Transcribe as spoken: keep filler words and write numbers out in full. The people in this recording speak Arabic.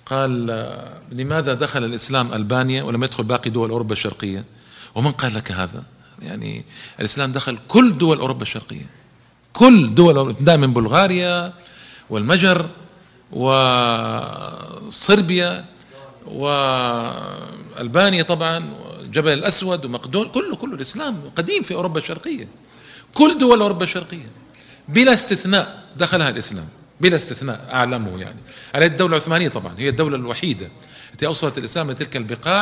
قال لماذا دخل الإسلام ألبانيا ولم يدخل باقي دول أوروبا الشرقية؟ ومن قال لك هذا؟ يعني الإسلام دخل كل دول أوروبا الشرقية، كل دول، من بلغاريا والمجر وصربيا وألبانيا طبعا، جبل الأسود ومقدون، كله كله الإسلام قديم في أوروبا الشرقية، كل دول أوروبا الشرقية بلا استثناء دخلها الإسلام بلا استثناء أعلمه. يعني على الدولة العثمانية طبعا هي الدولة الوحيدة التي أوصلت الإسلام لتلك البقاع